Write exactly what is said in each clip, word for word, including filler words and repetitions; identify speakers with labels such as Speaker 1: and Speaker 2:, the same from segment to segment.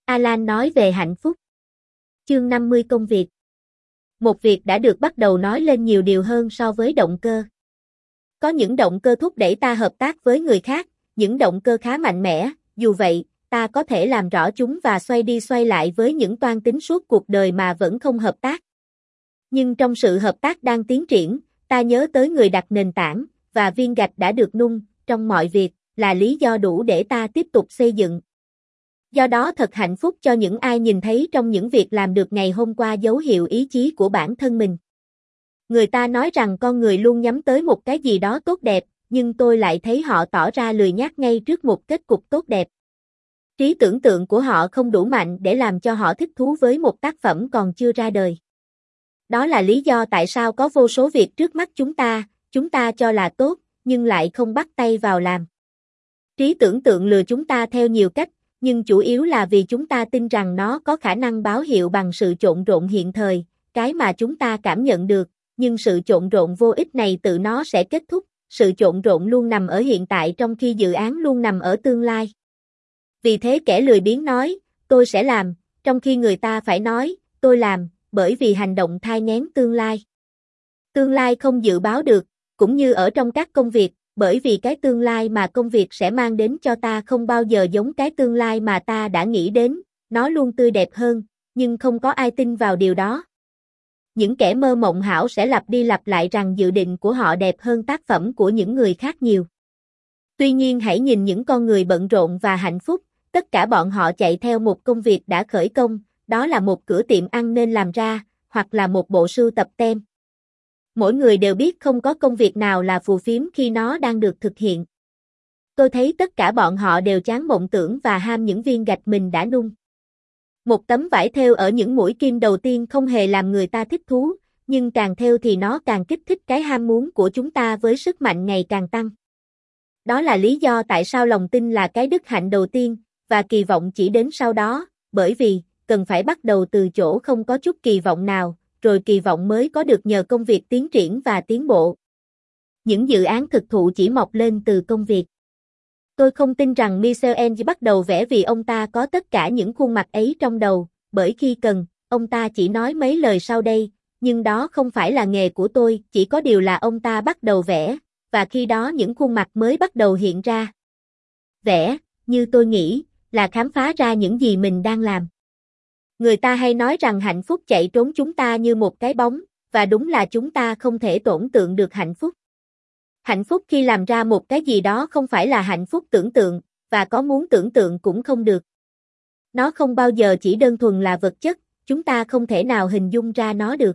Speaker 1: Alan nói về hạnh phúc. Chương năm mươi Công việc. Một việc đã được bắt đầu nói lên nhiều điều hơn so với động cơ. Có những động cơ thúc đẩy ta hợp tác với người khác, những động cơ khá mạnh mẽ, dù vậy, ta có thể làm rõ chúng và xoay đi xoay lại với những toan tính suốt cuộc đời mà vẫn không hợp tác. Nhưng trong sự hợp tác đang tiến triển, ta nhớ tới người đặt nền tảng, và viên gạch đã được nung, trong mọi việc, là lý do đủ để ta tiếp tục xây dựng. Do đó thật hạnh phúc cho những ai nhìn thấy trong những việc làm được ngày hôm qua dấu hiệu ý chí của bản thân mình. Người ta nói rằng con người luôn nhắm tới một cái gì đó tốt đẹp, nhưng tôi lại thấy họ tỏ ra lười nhác ngay trước một kết cục tốt đẹp. Trí tưởng tượng của họ không đủ mạnh để làm cho họ thích thú với một tác phẩm còn chưa ra đời. Đó là lý do tại sao có vô số việc trước mắt chúng ta, chúng ta cho là tốt, nhưng lại không bắt tay vào làm. Trí tưởng tượng lừa chúng ta theo nhiều cách, nhưng chủ yếu là vì chúng ta tin rằng nó có khả năng báo hiệu bằng sự trộn rộn hiện thời, cái mà chúng ta cảm nhận được, nhưng sự trộn rộn vô ích này tự nó sẽ kết thúc, sự trộn rộn luôn nằm ở hiện tại trong khi dự án luôn nằm ở tương lai. Vì thế kẻ lười biếng nói, tôi sẽ làm, trong khi người ta phải nói, tôi làm, bởi vì hành động thai nghén tương lai. Tương lai không dự báo được, cũng như ở trong các công việc, bởi vì cái tương lai mà công việc sẽ mang đến cho ta không bao giờ giống cái tương lai mà ta đã nghĩ đến, nó luôn tươi đẹp hơn, nhưng không có ai tin vào điều đó. Những kẻ mơ mộng hão sẽ lặp đi lặp lại rằng dự định của họ đẹp hơn tác phẩm của những người khác nhiều. Tuy nhiên hãy nhìn những con người bận rộn và hạnh phúc, tất cả bọn họ chạy theo một công việc đã khởi công, đó là một cửa tiệm ăn nên làm ra, hoặc là một bộ sưu tập tem. Mỗi người đều biết không có công việc nào là phù phiếm khi nó đang được thực hiện. Tôi thấy tất cả bọn họ đều chán mộng tưởng và ham những viên gạch mình đã nung. Một tấm vải thêu ở những mũi kim đầu tiên không hề làm người ta thích thú, nhưng càng thêu thì nó càng kích thích cái ham muốn của chúng ta với sức mạnh ngày càng tăng. Đó là lý do tại sao lòng tin là cái đức hạnh đầu tiên, và kỳ vọng chỉ đến sau đó, bởi vì, cần phải bắt đầu từ chỗ không có chút kỳ vọng nào, rồi kỳ vọng mới có được nhờ công việc tiến triển và tiến bộ. Những dự án thực thụ chỉ mọc lên từ công việc. Tôi không tin rằng Michelangelo bắt đầu vẽ vì ông ta có tất cả những khuôn mặt ấy trong đầu, bởi khi cần, ông ta chỉ nói mấy lời sau đây, nhưng đó không phải là nghề của tôi, chỉ có điều là ông ta bắt đầu vẽ, và khi đó những khuôn mặt mới bắt đầu hiện ra. Vẽ, như tôi nghĩ, là khám phá ra những gì mình đang làm. Người ta hay nói rằng hạnh phúc chạy trốn chúng ta như một cái bóng, và đúng là chúng ta không thể tưởng tượng được hạnh phúc. Hạnh phúc khi làm ra một cái gì đó không phải là hạnh phúc tưởng tượng, và có muốn tưởng tượng cũng không được. Nó không bao giờ chỉ đơn thuần là vật chất, chúng ta không thể nào hình dung ra nó được.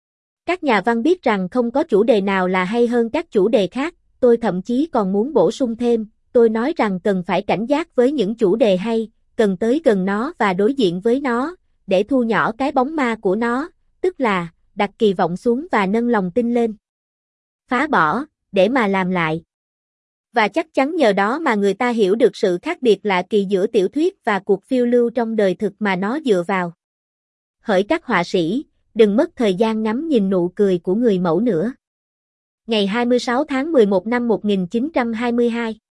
Speaker 1: Các nhà văn biết rằng không có chủ đề nào là hay hơn các chủ đề khác, tôi thậm chí còn muốn bổ sung thêm, tôi nói rằng cần phải cảnh giác với những chủ đề hay, cần tới gần nó và đối diện với nó, để thu nhỏ cái bóng ma của nó, tức là, đặt kỳ vọng xuống và nâng lòng tin lên. Phá bỏ, để mà làm lại. Và chắc chắn nhờ đó mà người ta hiểu được sự khác biệt lạ kỳ giữa tiểu thuyết và cuộc phiêu lưu trong đời thực mà nó dựa vào. Hỡi các họa sĩ, đừng mất thời gian ngắm nhìn nụ cười của người mẫu nữa. Ngày hai mươi sáu tháng mười một năm một nghìn chín trăm hai mươi hai